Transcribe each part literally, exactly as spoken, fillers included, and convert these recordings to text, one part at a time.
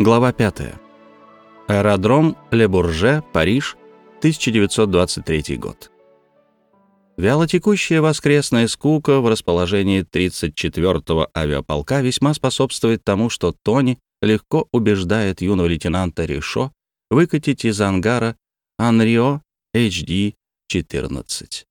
Глава пятая. Аэродром Ле-Бурже, Париж, тысяча девятьсот двадцать третий год. Вялотекущая воскресная скука в расположении тридцать четвёртого авиаполка весьма способствует тому, что Тони легко убеждает юного лейтенанта Ришо выкатить из ангара Анрио эйч ди четырнадцать.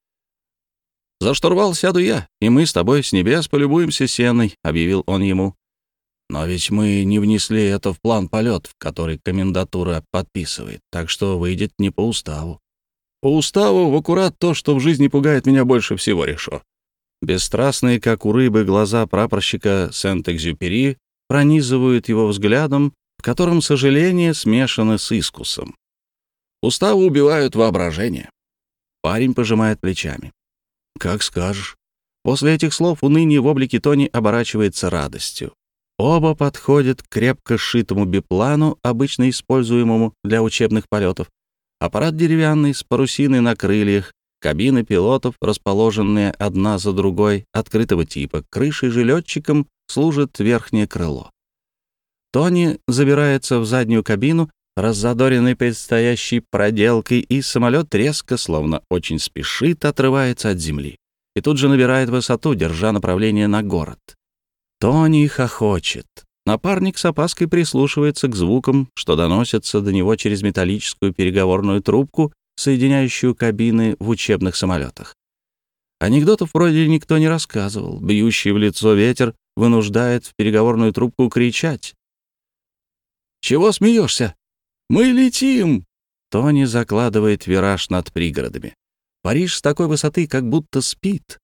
«За штурвал сяду я, и мы с тобой с небес полюбуемся сеной», — объявил он ему. «Но ведь мы не внесли это в план полетов, который комендатура подписывает, так что выйдет не по уставу». «По уставу в аккурат то, что в жизни пугает меня больше всего, Ришо». Бесстрастные, как у рыбы, глаза прапорщика Сент-Экзюпери пронизывают его взглядом, в котором сожаление смешано с искусом. «Уставы убивают воображение». Парень пожимает плечами. «Как скажешь». После этих слов уныние в облике Тони оборачивается радостью. Оба подходят к крепко сшитому биплану, обычно используемому для учебных полетов. Аппарат деревянный, с парусиной на крыльях, кабины пилотов, расположенные одна за другой, открытого типа. Крышей же летчикам служит верхнее крыло. Тони забирается в заднюю кабину, раззадоренный предстоящей проделкой, и самолет резко, словно очень спешит, отрывается от земли. И тут же набирает высоту, держа направление на город. Тони хохочет. Напарник с опаской прислушивается к звукам, что доносятся до него через металлическую переговорную трубку, соединяющую кабины в учебных самолетах. Анекдотов вроде никто не рассказывал. Бьющий в лицо ветер вынуждает в переговорную трубку кричать. «Чего смеешься? Мы летим!» Тони закладывает вираж над пригородами. Париж с такой высоты как будто спит.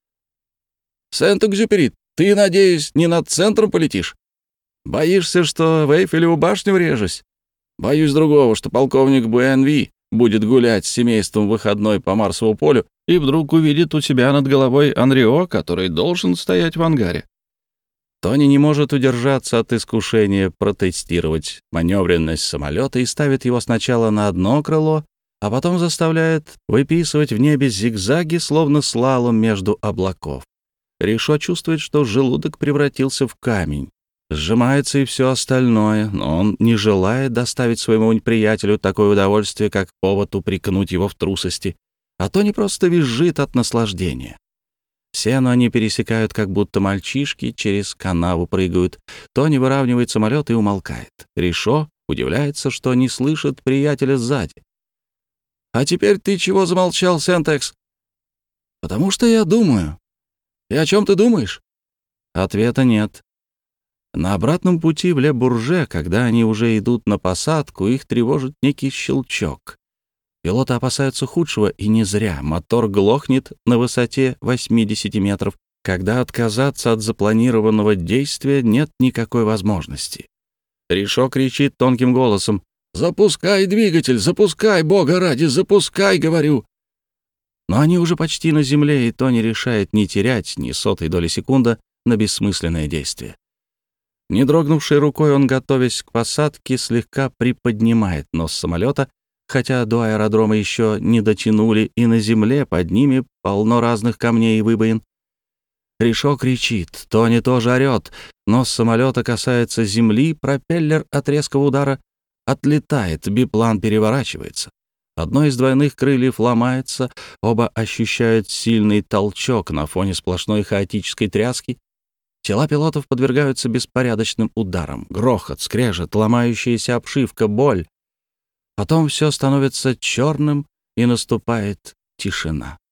«Сент-Экзюпери, ты, надеюсь, не над центром полетишь? Боишься, что в Эйфелеву башню врежусь? Боюсь другого, что полковник Буэнви будет гулять с семейством в выходной по Марсову полю и вдруг увидит у себя над головой Анрио, который должен стоять в ангаре». Тони не может удержаться от искушения протестировать маневренность самолета и ставит его сначала на одно крыло, а потом заставляет выписывать в небе зигзаги, словно слалом между облаков. Ришо чувствует, что желудок превратился в камень. Сжимается и все остальное, но он не желает доставить своему приятелю такое удовольствие, как повод упрекнуть его в трусости, а то не просто визжит от наслаждения. Сену они пересекают, как будто мальчишки через канаву прыгают. Тони выравнивает самолет и умолкает. Ришо удивляется, что не слышит приятеля сзади. «А теперь ты чего замолчал, Сент-Экс?» «Потому что я думаю». «И о чем ты думаешь?» Ответа нет. На обратном пути в Ле-Бурже, когда они уже идут на посадку, их тревожит некий щелчок. Пилоты опасаются худшего, и не зря. Мотор глохнет на высоте восемьдесят метров, когда отказаться от запланированного действия нет никакой возможности. Ришо кричит тонким голосом: «Запускай двигатель, запускай, бога ради, запускай, говорю!» Но они уже почти на земле, и Тони решает не терять ни сотой доли секунды на бессмысленное действие. Не дрогнувшей рукой он, готовясь к посадке, слегка приподнимает нос самолета, хотя до аэродрома еще не дотянули, и на земле под ними полно разных камней и выбоин. Ришо кричит, Тони тоже орет. Нос самолета касается земли, пропеллер от резкого удара отлетает, биплан переворачивается. Одно из двойных крыльев ломается, оба ощущают сильный толчок на фоне сплошной хаотической тряски. Тела пилотов подвергаются беспорядочным ударам. Грохот, скрежет, ломающаяся обшивка, боль. Потом все становится черным, и наступает тишина.